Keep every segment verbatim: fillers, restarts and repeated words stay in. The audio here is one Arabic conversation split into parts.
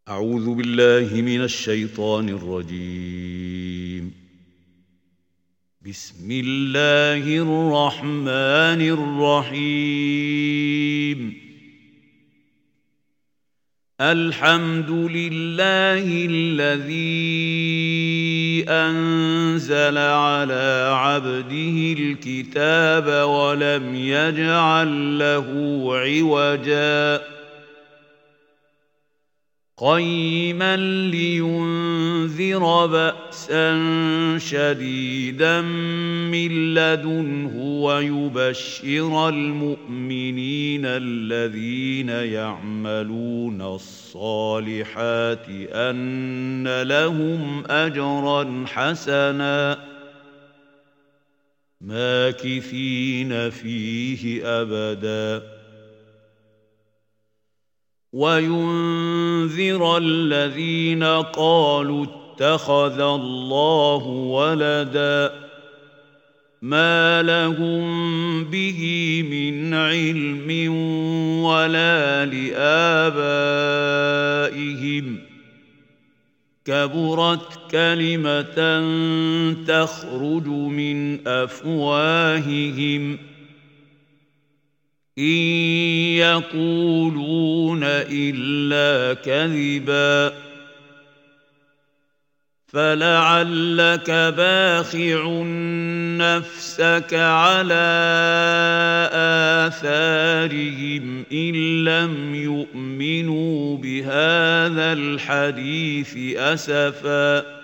أعوذ بالله من الشيطان الرجيم. بسم الله الرحمن الرحيم. الحمد لله الذي أنزل على عبده الكتاب ولم يجعل له عوجا قيما لينذر بأسا شديدا من لدنه ويبشر المؤمنين الذين يعملون الصالحات أن لهم أجرا حسنا ماكثين فيه أبدا وينذر الذين قالوا اتخذ الله ولدا ما لهم به من علم ولا لآبائهم كبرت كلمة تخرج من أفواههم إن يقولون إلا كذبا فلعلك باخع نفسك على آثارهم إن لم يؤمنوا بهذا الحديث أسفا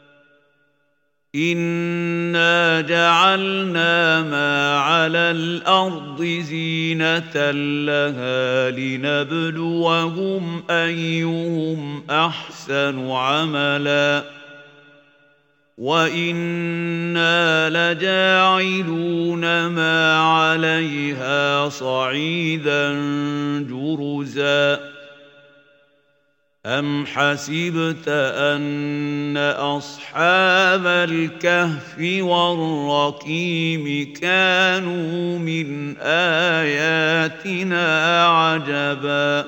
إنا جعلنا ما على الأرض زينة لها لنبلوهم أيهم أحسن عملا وإنا لجاعلون ما عليها صعيدا جرزا أم حسبت أن أصحاب الكهف والرقيم كانوا من آياتنا عجبا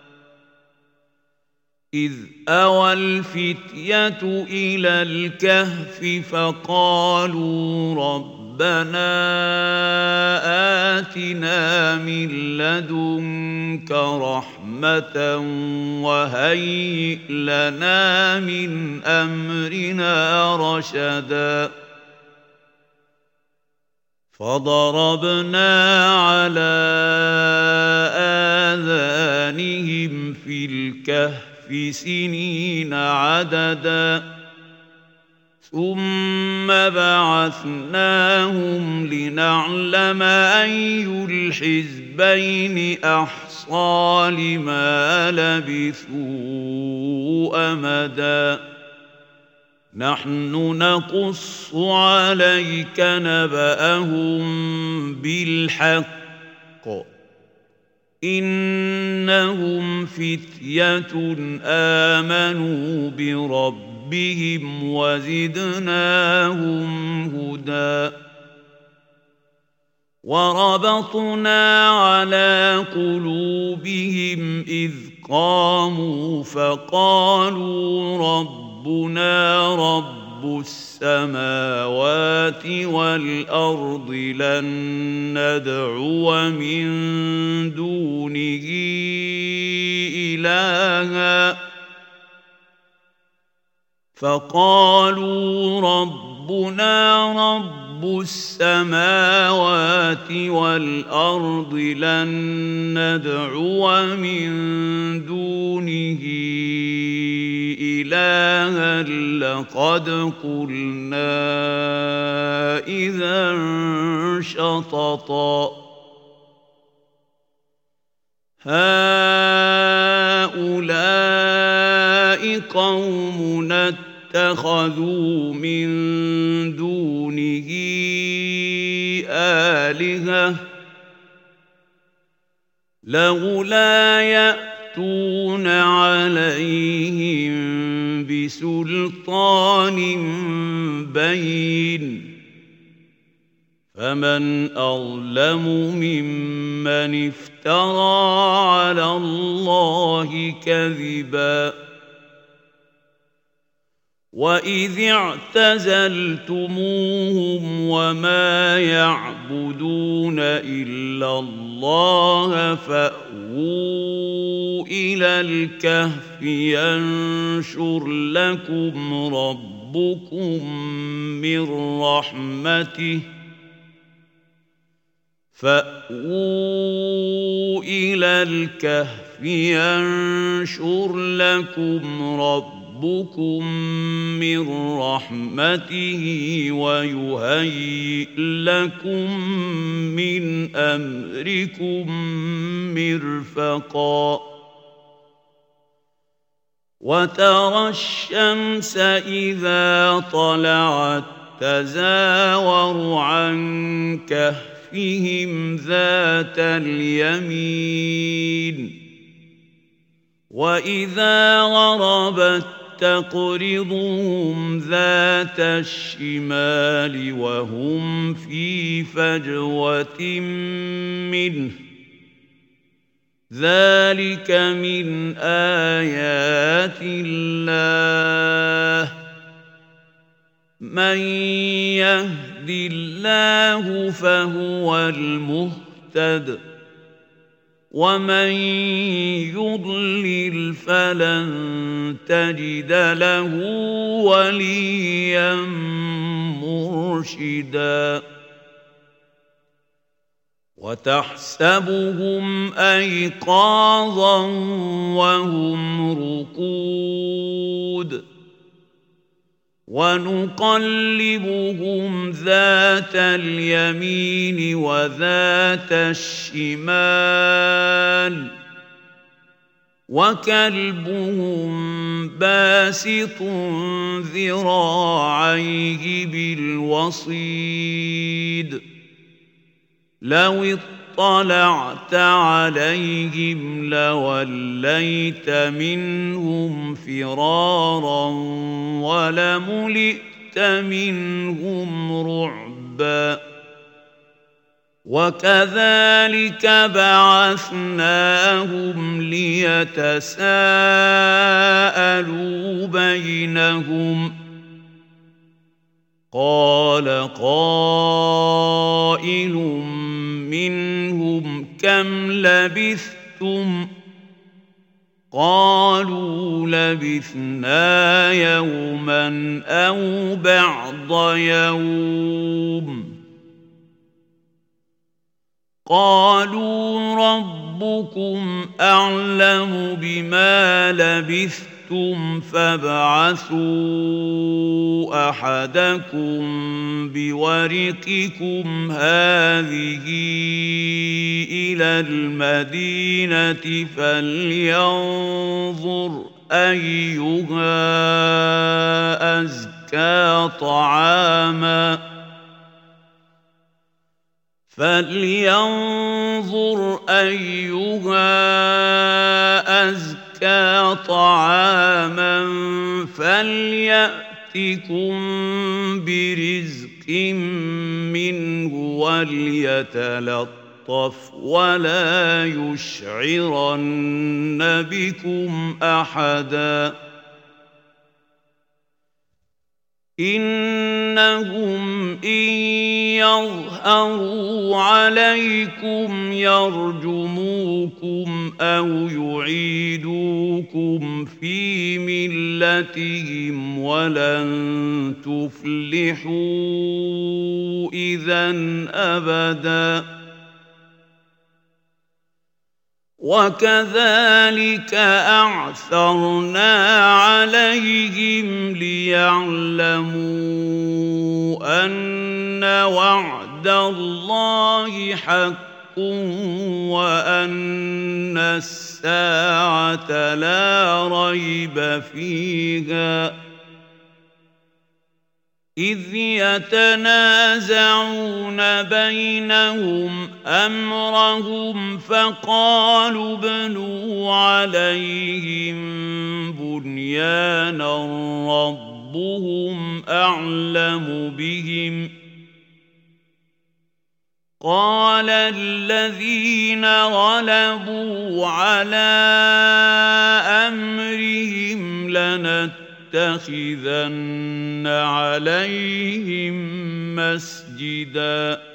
إذ أوى الفتية إلى الكهف فقالوا ربنا آتنا من لدنك رحمة وهيئ لنا من أمرنا رشدا فضربنا على آذانهم في الكهف سنين عددا ثم بعثناهم لنعلم أي الحزبين أحصى لما لبثوا أمدا نحن نقص عليك نبأهم بالحق إنهم فتية آمنوا بربهم وزدناهم هدى وربطنا على قلوبهم إذ قاموا فقالوا ربنا رب السماوات والأرض لن ندعو من دونه إلها فقالوا ربنا رب السماوات والأرض لن ندعو من دونه إلها لقد قلنا إذا شططا هؤلاء قومنا اتخذوا من دونه آلهة لولا يأتون عليهم بسلطان بين فمن أظلم ممن افترى على الله كذبا وَإِذِ اعْتَزَلْتُمُوهُمْ وَمَا يَعْبُدُونَ إِلَّا اللَّهَ فَأْوُوا إِلَى الْكَهْفِ يَنشُرْ لَكُمْ رَبُّكُم مِّن رَّحْمَتِهِ فَأْوُوا إِلَى الْكَهْفِ يَنشُرْ لَكُمْ رَبُّكُم ربكم من رحمته ويهيئ لكم من أمركم مرفقا وترى الشمس إذا طلعت تزاور عن كهفهم ذات اليمين وإذا غربت تقرضهم ذات الشمال وهم في فجوة منه ذلك من آيات الله من يهد الله فهو المهتد ومن يضلل فلن تجد له وليا مرشدا وتحسبهم أيقاظا وهم رقود ونقلبهم ذات اليمين وذات الشمال وكلبهم باسط ذراعيه بالوصيد لو اطلعت عليهم لوليت منهم فرارا ولملئت منهم رعبا وكذلك بعثناهم ليتساءلوا بينهم قال قائل منهم كم لبثتم قالوا لبثنا يوما أو بعض يوم قالوا ربكم أعلم بما لبثتم فابعثوا أحدكم بورقكم هذه إلى المدينة فلينظر أيها أزكى طعاماً فلينظر أيها أزكى طعاما فليأتكم برزق منه وليتلطف ولا يشعرن بكم أحدا إنهم إن يظهروا عليكم يرجموكم أو يعيدوكم في ملتهم ولن تفلحوا إذا أبدا وكذلك أعثرنا عليهم ليعلموا أن وعد الله حق وأن الساعة لا ريب فيها إذ يتنازعون بينهم أمرهم فقالوا ابنوا عليهم بنيانا ربهم أعلم بهم قال الذين غلبوا على أمرهم لنتبعن لنتخذن عليهم مسجدا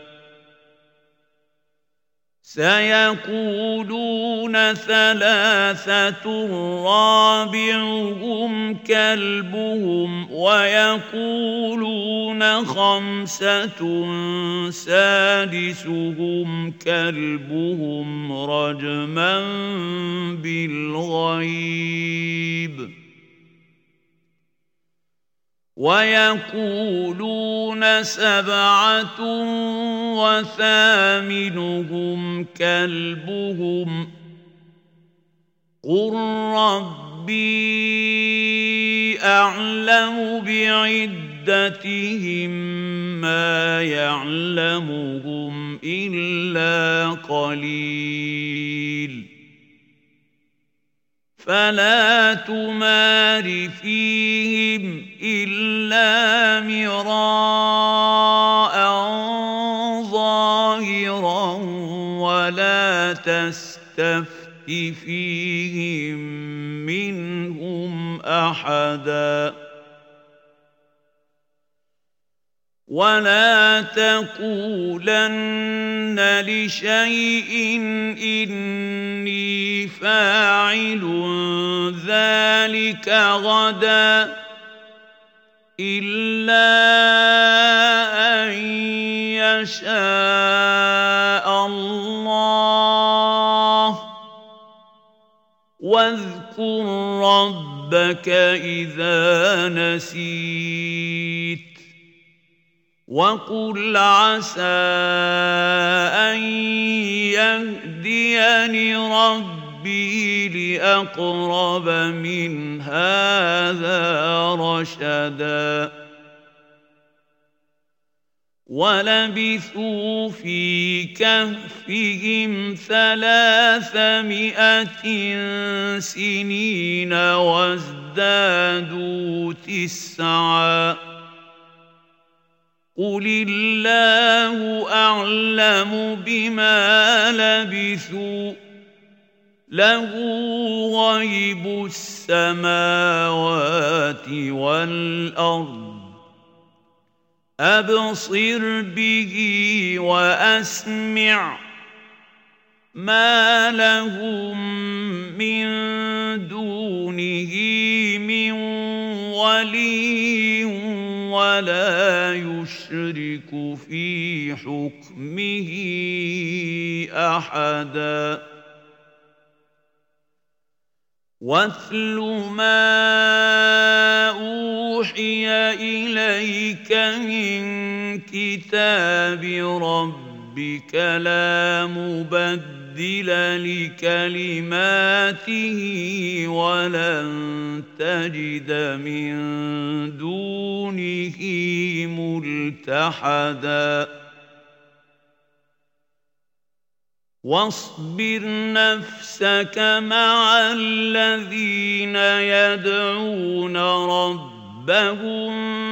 سيقولون ثلاثة رابعهم كلبهم ويقولون خمسة سادسهم كلبهم رجما بالغيب ويقولون سبعة وثامنهم كلبهم قل ربي أعلم بعدتهم ما يعلمهم إلا قليل فلا تمار فيهم إلا مراء ظاهرا ولا تستفت فيهم منهم أحدا ولا تقولن لشيء إني فاعل ذلك غدا إلا أن يشاء الله واذكر ربك إذا نسيت وقل عسى أن يهديني ربي لأقرب من هذا رشدا ولبثوا في كهفهم ثلاثمائة سنين وازدادوا تسعا قل الله أعلم بما لبثوا له غيب السماوات والأرض أبصر به وأسمع ما لهم من دونه من ولي ولا يشرك في حكمه أحدا واتل ما أوحي إليك من كتاب ربك لا مبدل لكلماته ولن تجد من دونه ملتحدا واصبر نفسك مع الذين يدعون ربهم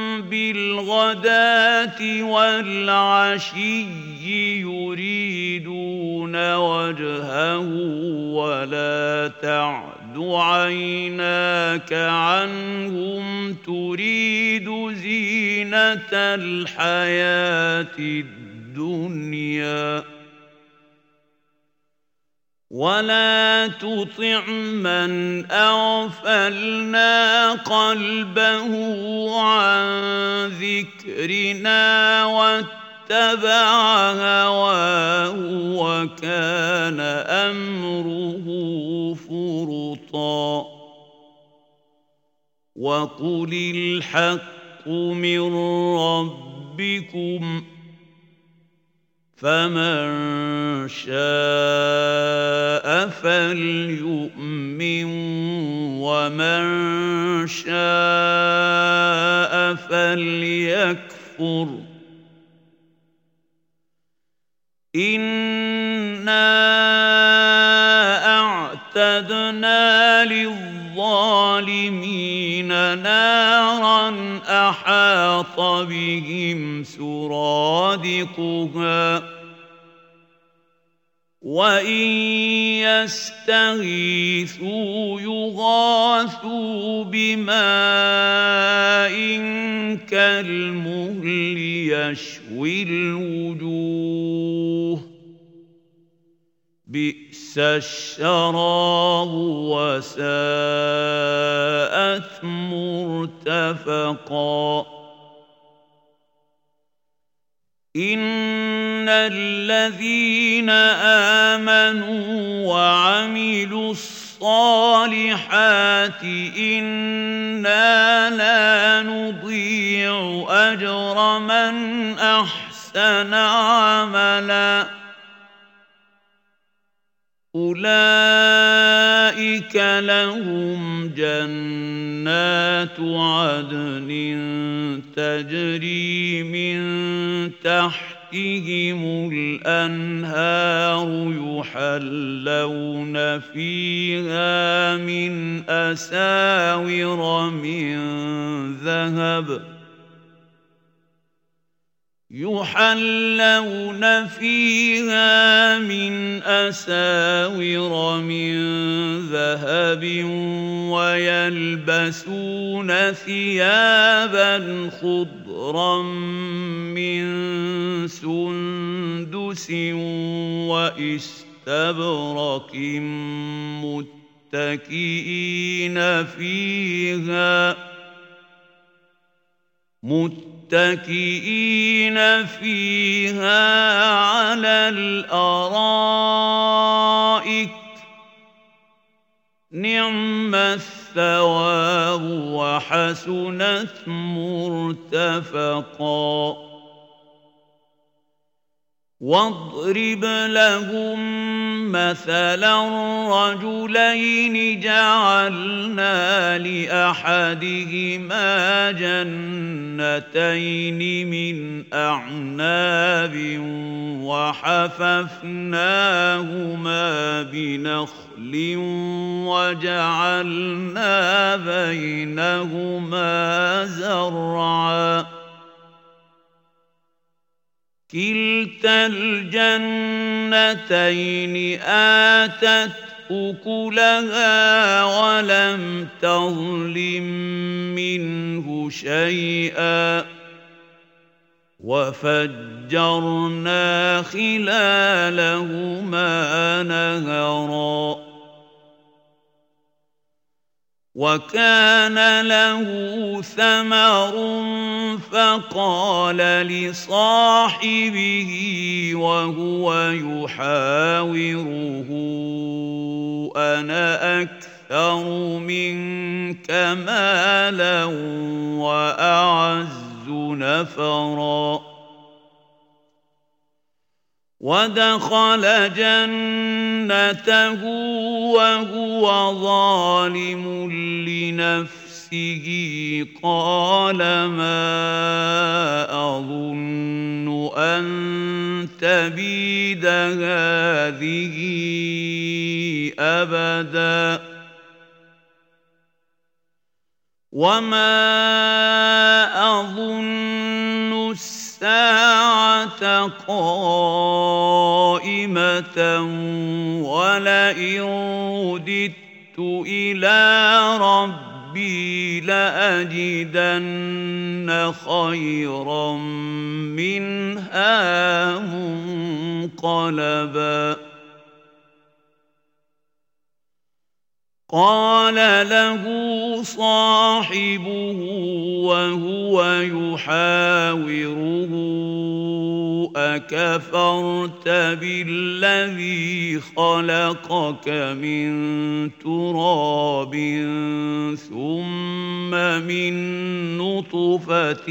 بالغداة والعشي يريدون وجهه ولا تعد عيناك عنهم تريد زينة الحياة الدنيا ولا تطع من أغفلنا قلبه عن ذكرنا واتبع هواه وكان أمره فرطا وقل الحق من ربكم فمن شاء فليؤمن ومن شاء فليكفر إنا أعتدنا للظالمين نارا أحاط بهم سرادقها وإن يستغيثوا يغاثوا بماء كالمهل يشوي الوجوه بئس الشراب وساءت مرتفقا إن الذين آمنوا وعملوا الصالحات إنا لا نضيع أجر من أحسن عملا أولئك لهم جنات عدن تجري من تحتهم الأنهار يحلون فيها من أساور من ذهب يحلون فيها من أساور من ذهب ويلبسون ثيابا خضرا من سندس وإستبرق متكئين فيها متكئين فيها على الأرائك نعم الثواب وحسنت مرتفقا واضرب لهم مثلا رجلين جعلنا لأحدهما جنتين من أعناب وحففناهما بنخل وجعلنا بينهما زرعا كلتا الجنتين آتت أكلها ولم تظلم منه شيئا وفجرنا خلالهما نهرا وكان له ثمر فقال لصاحبه وهو يحاوره أنا أكثر منك مالا وأعز نفرا ودخل جنته وهو ظالم لنفسه قال ما أظن أن تبيد هذه أبدا وما أظن الساعة قائمة ولئن رددت إلى ربي لأجدن خيرا منها منقلبا قال له صاحبه وهو يحاوره أكفرت بالذي خلقك من تراب ثم من نطفة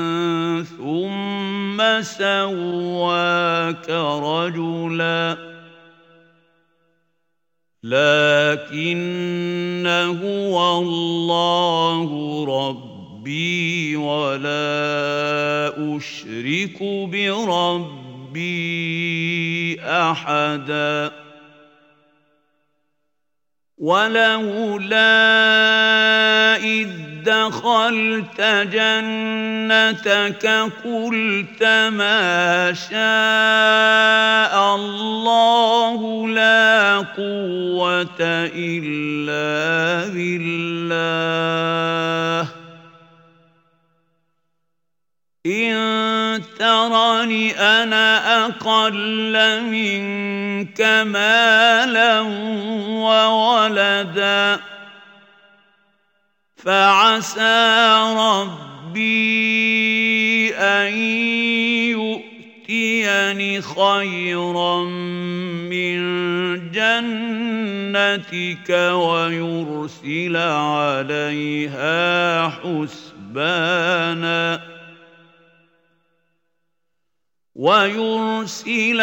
ثم سواك رجلاً لكن هو الله ربي ولا أشرك بربي أحدا ولولا إذ دخلت جنتك قلت ما شاء الله لا قوة إلا بالله إن ترني أنا أقل منك مالا وولدا فعسى ربي أن يؤتيني خيرا من جنتك ويرسل عليها حسبانا ويرسل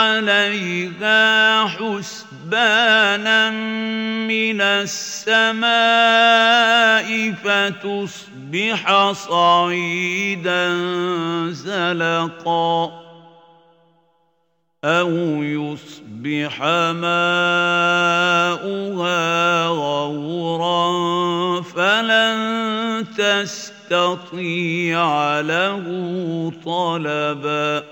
عليها حسبانا من السماء فتصبح صعيدا زلقا أو يصبح ماؤها غورا فلن تستطيع له طلبا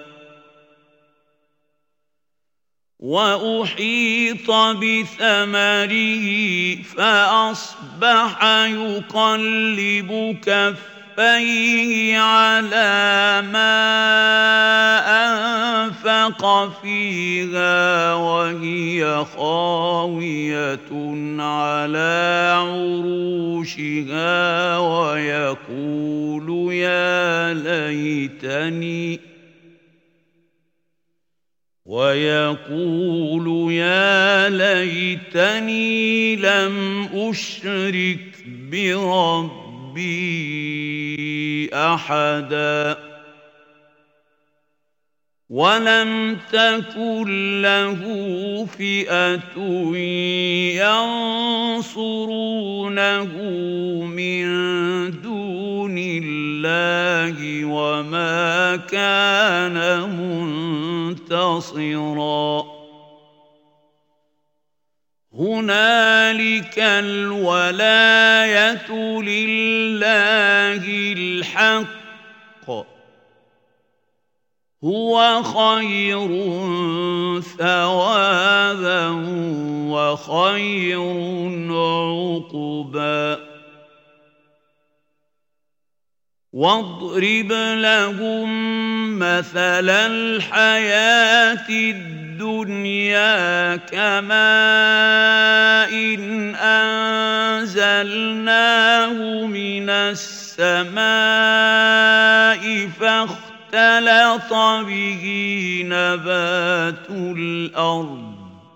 وأحيط بثمره فأصبح يقلب كفيه على ما أنفق فيها وهي خاوية على عروشها ويقول يا ليتني ويقول يا ليتني لم أشرك بربي أحدا ولم تكن له فئة ينصرونه من دون الله وما كان منتصرا هنالك الولاية لله الحق هو خير ثوابا وخير عقبا واضرب لهم مثل الحياة الدنيا كماء إن أنزلناه من السماء فاختلط به نبات الأرض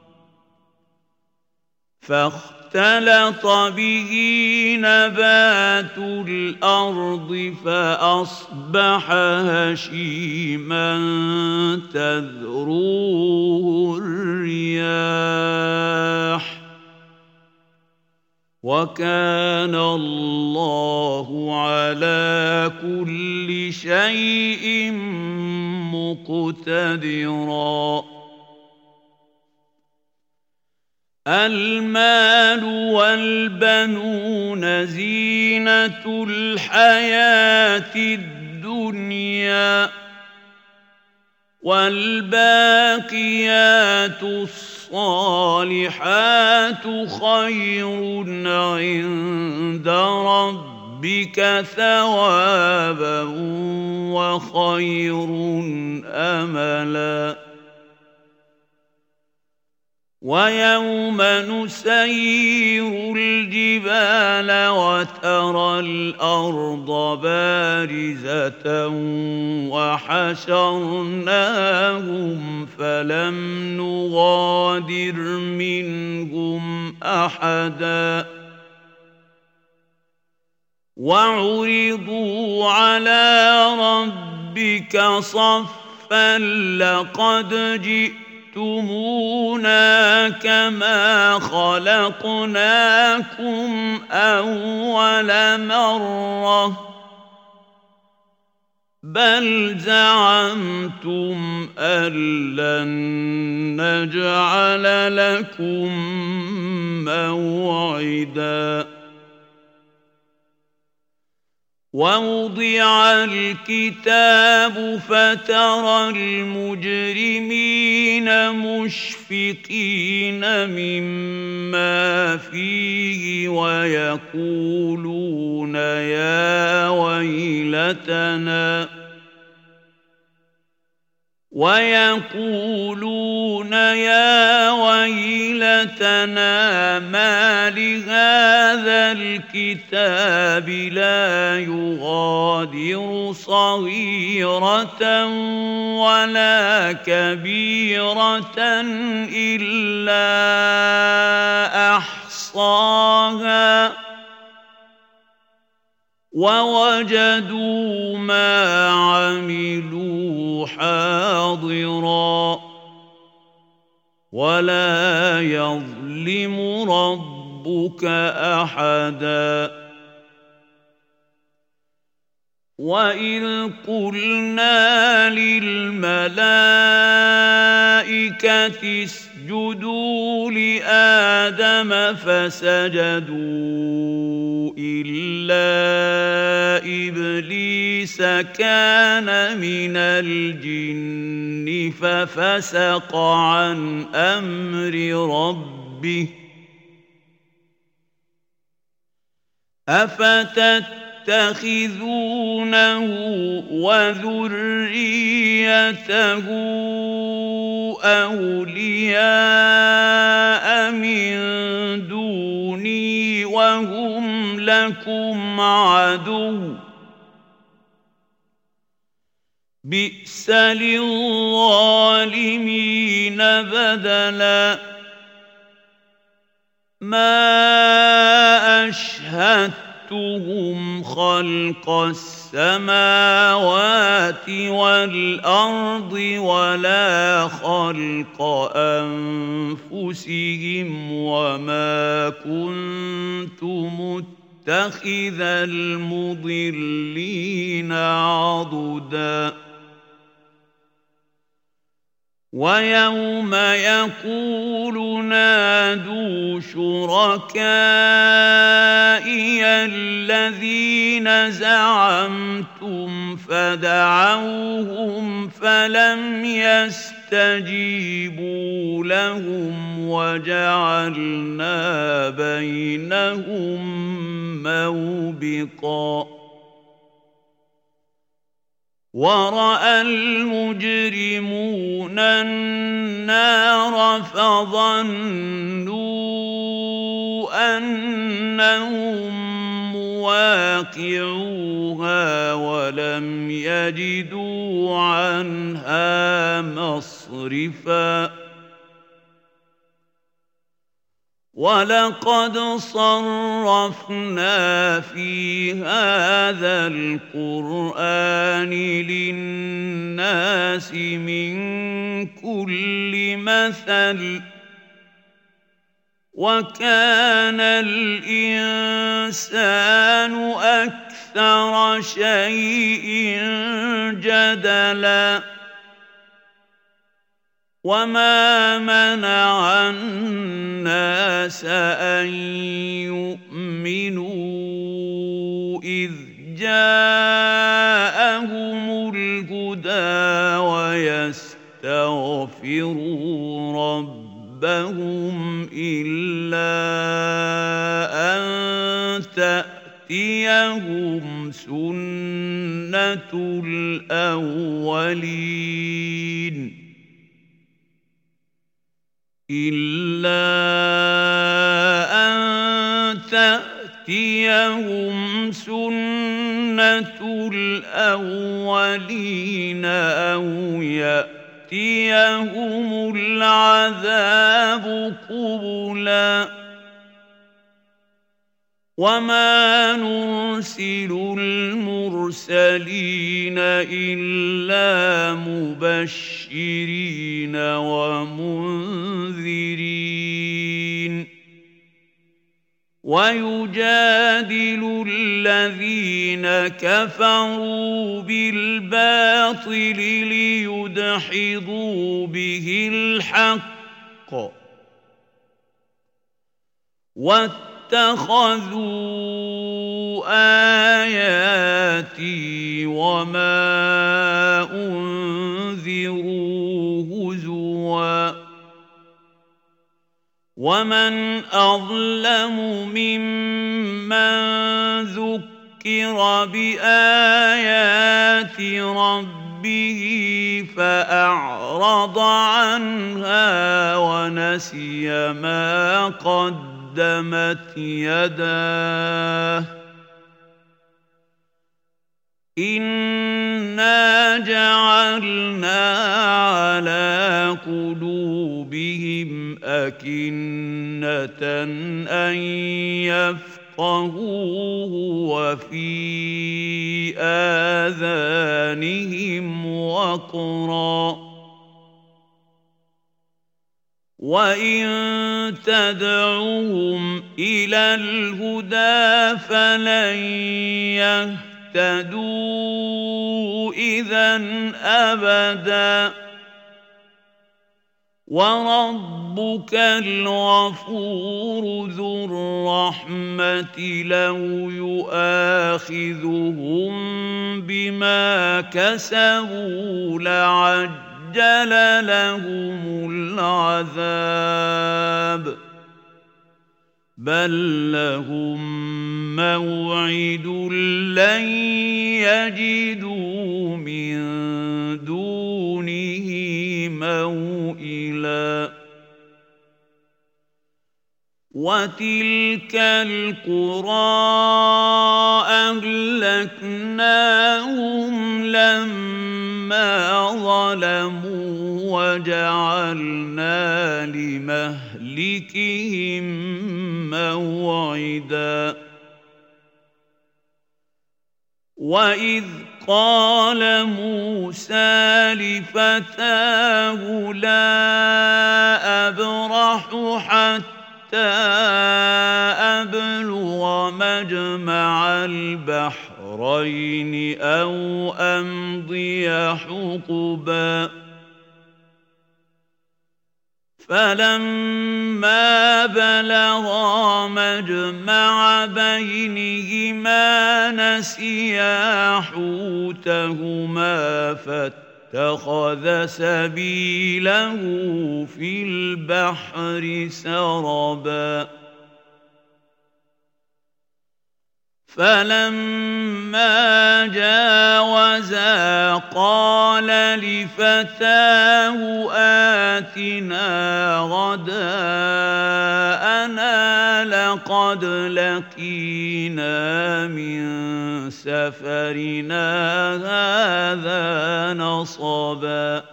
فاختلط به نبات الأرض فأصبح هشيما تذروه الرياح وكان الله على كل شيء مقتدرا المال والبنون زينة الحياة الدنيا والباقيات الصالحات خير عند ربك ثوابا وخير أملا ويوم نسير الجبال وترى الأرض بارزة وحشرناهم فلم نغادر منهم أحدا وعرضوا على ربك صفا لقد جئت جئتمونا كما خلقناكم أول مرة بل زعمتم أن لن نجعل لكم موعدا ووضع الكتاب فترى المجرمين مشفقين مما فيه ويقولون يا ويلتنا ويقولون يا ويلتنا ما لهذا الكتاب لا يغادر صغيرة ولا كبيرة إلا أحصاها ووجدوا ما عملوا حاضرا ولا يظلم ربك أحدا وإذ قلنا للملائكة اسجدوا لآدم فسجدوا إلا إبليس كان من الجن ففسق عن أمر ربه أفتت تتخذونه وذريته أولياء من دوني وهم لكم عدو بئس للظالمين بدلا ما أشهدت هم خلق السماوات والأرض ولا خلق أنفسهم وما كنت متخذ المضلين عضدا ويوم يقول نادوا شركائي الذين زعمتم فدعوهم فلم يستجيبوا لهم وجعلنا بينهم موبقا ورأى المجرمون النار فظنوا أنهم مواقعوها ولم يجدوا عنها مصرفا ولقد صرفنا في هذا القرآن للناس من كل مثل وكان الإنسان أكثر شيء جدلا وما منع الناس أن يؤمنوا إذ جاءهم الهدى ويستغفروا ربهم إلا أن تأتيهم سنة الأولين إلا أن تأتيهم سنة الأولين أو يأتيهم العذاب قبلا وما نرسل المرسلين إلا مبشرين ومنذرين ويجادل الذين كفروا بالباطل ليدحضوا به الحق واتخذوا آيات آياتي وما أنذروا هزوا ومن أظلم ممن ذكر بآيات ربه فأعرض عنها ونسي ما قدمت يداه إنا جعلنا على قلوبهم أكنة أن يفقهوه وفي آذانهم وقرا وإن تدعوهم إلى الهدى فلن يهتدوا إذن أبدا وربك الغفور ذو الرحمة لو يؤاخذهم بما كسبوا لعجل لهم العذاب بل لهم موعد لن يجدوا من دونه موئلا وتلك القرى أهلكناهم لما ظلموا وجعلنا لمهلكهم موعدا وإذ قال موسى لفتاه لا أبرح حتى أبلغ مجمع البحرين أو أمضي حقبا فلما بلغا مجمع بينهما نسيا حوتهما فاتخذ سبيله في البحر سربا فلما جاوزا قال لفتاه آتنا غداءنا لقد لقينا من سفرنا هذا نصبا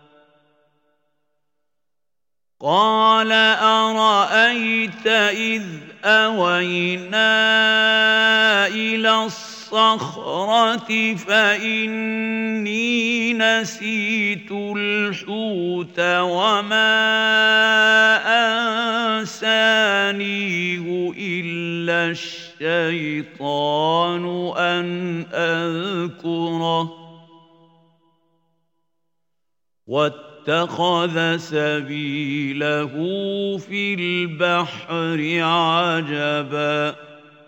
قال أرأيت إذ أوينا إلى الصخرة فإني نسيت الحوت وما أنسانيه إلا الشيطان أن أذكره واتخذ سبيله في البحر عجبا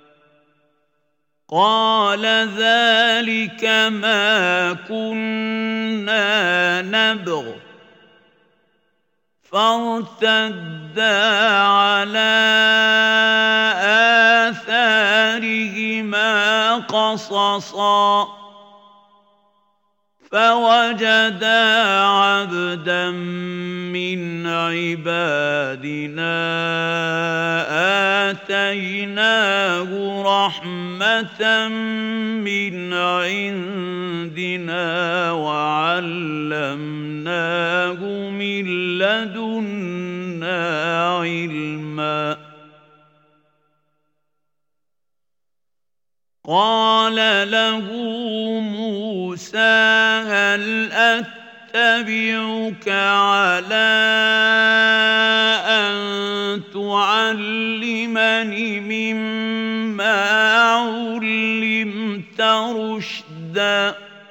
قال ذلك ما كنا نبغ فارتدا على آثارهما قصصا فوجدا عبدا من عبادنا آتيناه رحمة من عندنا وعلمناه من لدنا علما قال له موسى هل أتبعك على أن تعلمني مما علمت رشدا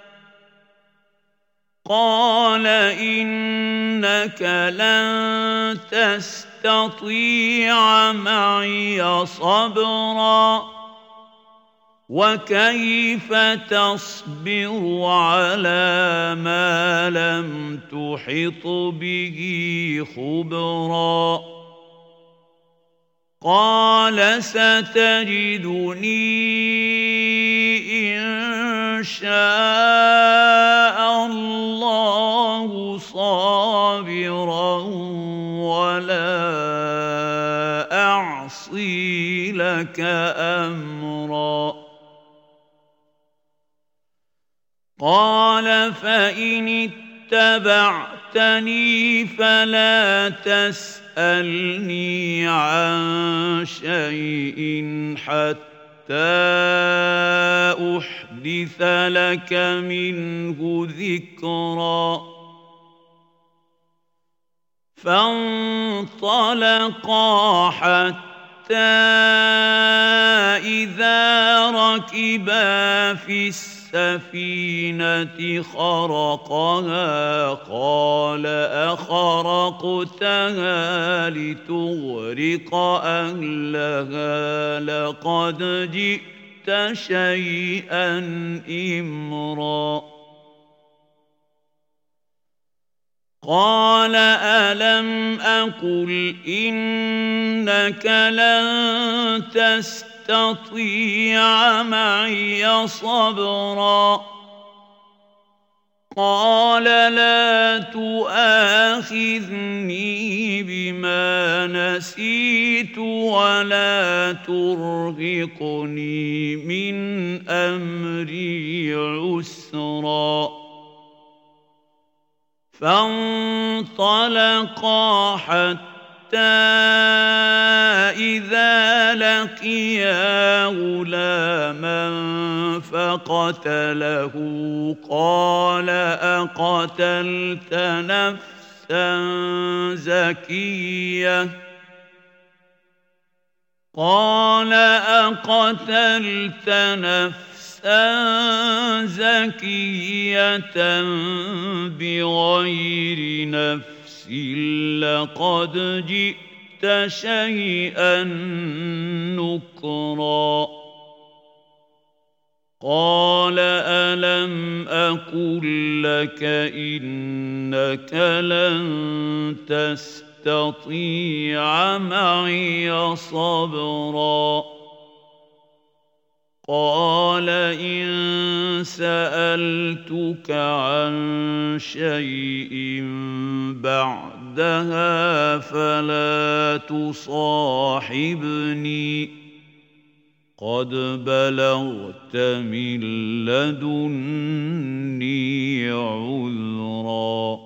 قال إنك لن تستطيع معي صبرا وكيف تصبر على ما لم تحط به خبرا قال ستجدني إن شاء الله صابرا ولا أعصي لك أمرا قال فإن اتبعتني فلا تسألني عن شيء حتى أحدث لك منه ذكرا فانطلقا حتى إذا ركبا في السفينة خرقها قال أخرقتها لتغرق أهلها لقد جئت شيئا إمرا قال ألم أقل إنك لن تستطيع معي صبرا قال لا تؤاخذني بما نسيت ولا ترهقني من أمري عسرا فانطلقا حتى إذا لقيا غلاما فقتله قال أقتلت نفسا زكية قال أقتلت نفسا زكية بغير نفس لقد جئت شيئا نكرا قال ألم أقل لك إنك لن تستطيع معي صبرا قال إن سألتك عن شيء بعدها فلا تصاحبني قد بلغت من لدني عذرا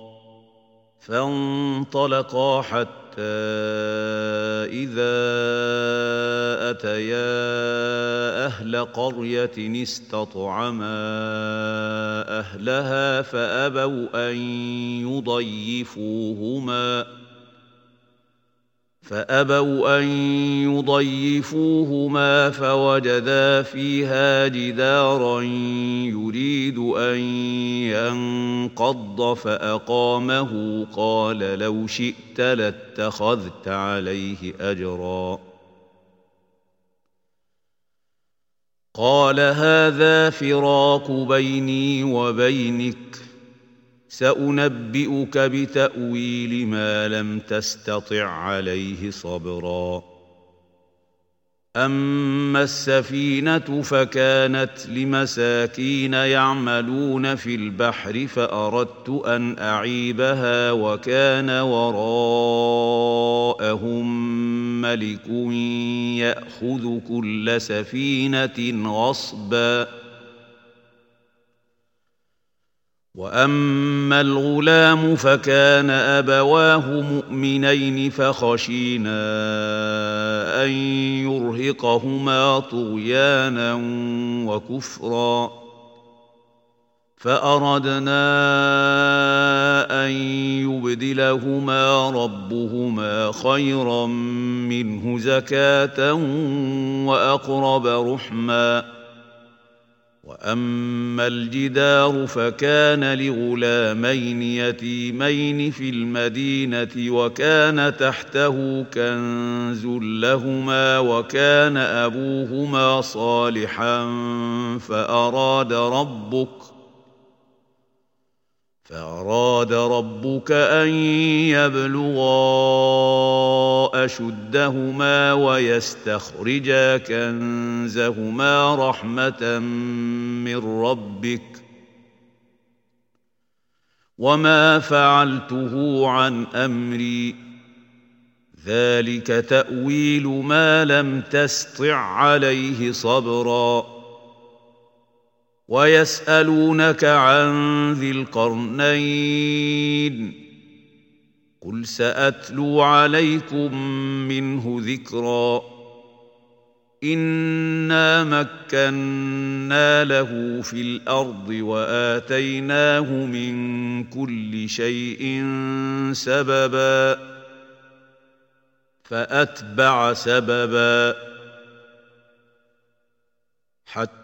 فانطلقا حتى إذا أتيا أهل قرية استطعما أهلها فأبوا أن يضيفوهما فأبوا أن يضيفوهما فوجدا فيها جدارا يريد أن ينقض فأقامه قال لو شئت لاتخذت عليه أجرا قال هذا فراق بيني وبينك سأنبئك بتأويل ما لم تستطع عليه صبرا أما السفينة فكانت لمساكين يعملون في البحر فأردت أن أعيبها وكان وراءهم ملك يأخذ كل سفينة غصبا وأما الغلام فكان أبواه مؤمنين فخشينا أن يرهقهما طغيانا وكفرا فأردنا أن يبدلهما ربهما خيرا منه زكاة وأقرب رحما وأما الجدار فكان لغلامين يتيمين في المدينة وكان تحته كنز لهما وكان أبوهما صالحا فأراد ربك فأراد ربك أن يبلغا أشدهما ويستخرجا كنزهما رحمة من ربك وما فعلته عن أمري ذلك تأويل ما لم تسطع عليه صبرا ويسألونك عن ذي القرنين قل سأتلو عليكم منه ذكرا إنا مكنا له في الأرض وآتيناه من كل شيء سببا فأتبع سببا حتى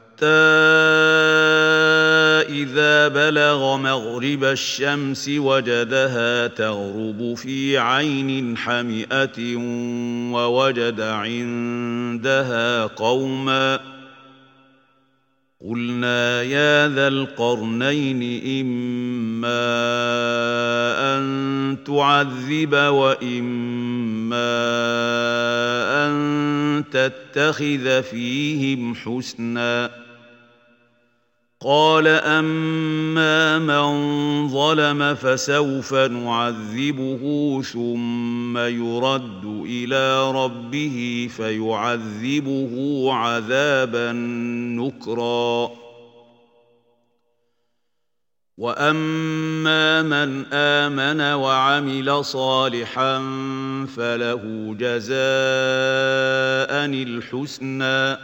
إذا بلغ مغرب الشمس وجدها تغرب في عين حمئة ووجد عندها قوما قلنا يا ذا القرنين إما أن تعذب وإما أن تتخذ فيهم حسنا قال أما من ظلم فسوف نعذبه ثم يرد إلى ربه فيعذبه عذابا نكرا وأما من آمن وعمل صالحا فله جزاء الحسنى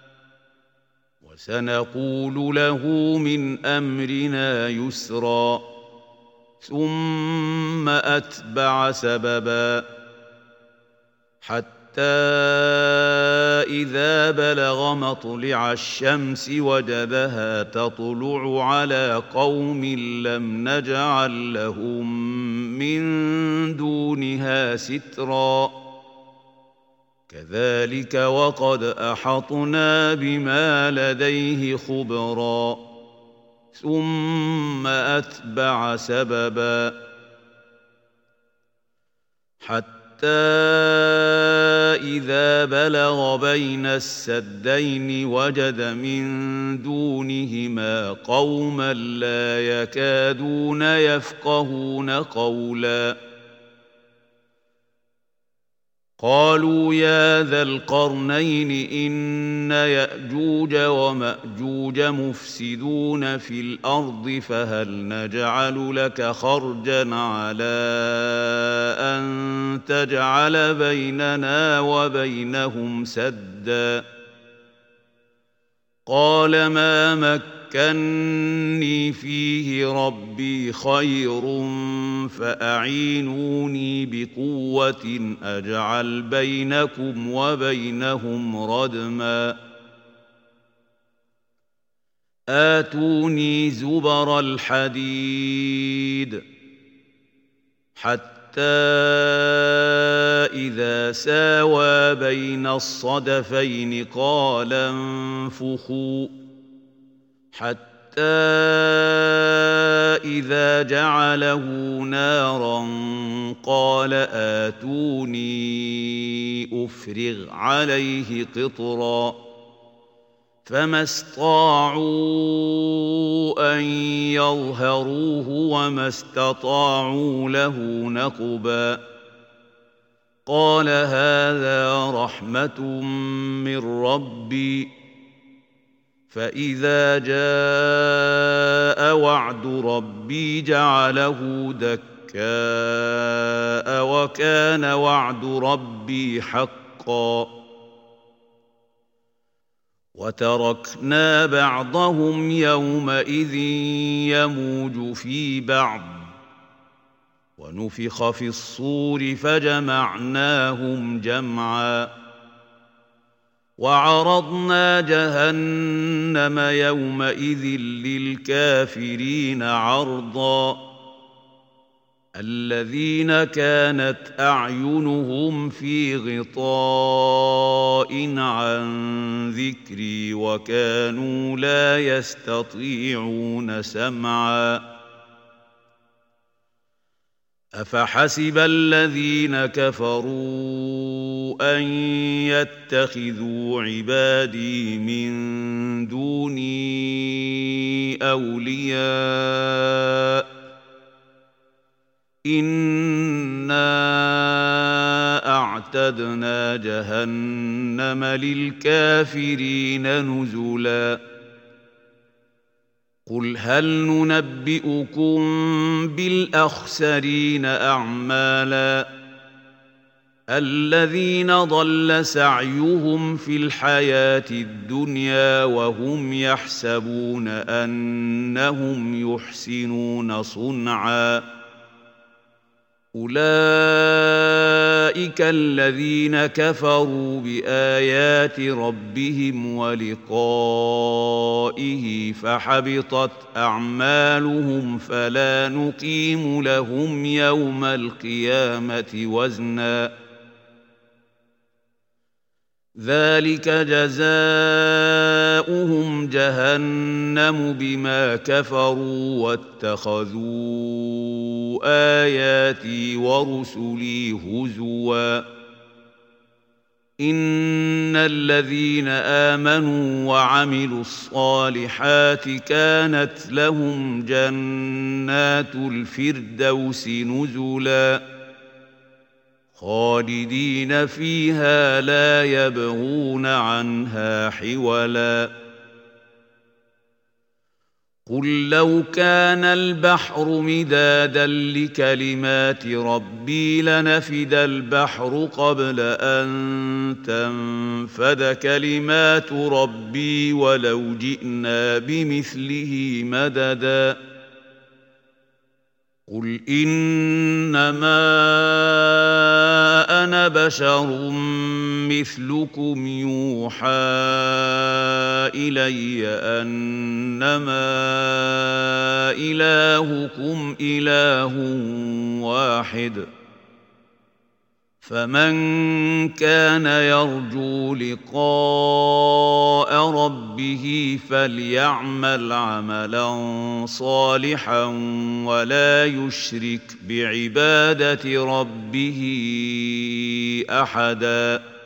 وسنقول له من أمرنا يسرا ثم أتبع سببا حتى إذا بلغ مطلع الشمس وجدها تطلع على قوم لم نجعل لهم من دونها سترا كذلك وقد أحطنا بما لديه خبرا ثم أتبع سببا حتى إذا بلغ بين السدين وجد من دونهما قوما لا يكادون يفقهون قولا قالوا يا ذا القرنين إن يأجوج ومأجوج مفسدون في الأرض فهل نجعل لك خرجا على أن تجعل بيننا وبينهم سدا قال ما مكني فيه ربي خير فأعينوني بقوة أجعل بينكم وبينهم ردما آتوني زبر الحديد حتى إذا ساوى بين الصدفين قال انفخوا حتى إذا جعله نارا قال آتوني أفرغ عليه قطرا فما استطاعوا أن يظهروه وما استطاعوا له نقبا قال هذا رحمة من ربي فإذا جاء وعد ربي جعله دكاء وكان وعد ربي حقا وتركنا بعضهم يومئذ يموج في بعض ونفخ في الصور فجمعناهم جمعا وعرضنا جهنم يومئذ للكافرين عرضا الذين كانت أعينهم في غطاء عن ذكري وكانوا لا يستطيعون سمعا أفحسب الذين كفروا أن يتخذوا عبادي من دوني أولياء إنا أعتدنا جهنم للكافرين نزلا قل هل ننبئكم بالأخسرين أعمالا الذين ضل سعيهم في الحياة الدنيا وهم يحسبون أنهم يحسنون صنعا أولئك الذين كفروا بآيات ربهم ولقائه فحبطت أعمالهم فلا نقيم لهم يوم القيامة وزنا ذلك جزاؤهم جهنم بما كفروا واتخذوا آياتي ورسلي هزوا إن الذين آمنوا وعملوا الصالحات كانت لهم جنات الفردوس نزلا خالدين فيها لا يبغون عنها حولا قل لو كان البحر مدادا لكلمات ربي لنفد البحر قبل أن تنفد كلمات ربي ولو جئنا بمثله مددا قل إنما أنا بشر مثلكم يوحى إلي أنما إلهكم إله واحد فمن كان يرجو لقاء ربه فليعمل عملا صالحا ولا يشرك بعبادة ربه أحدا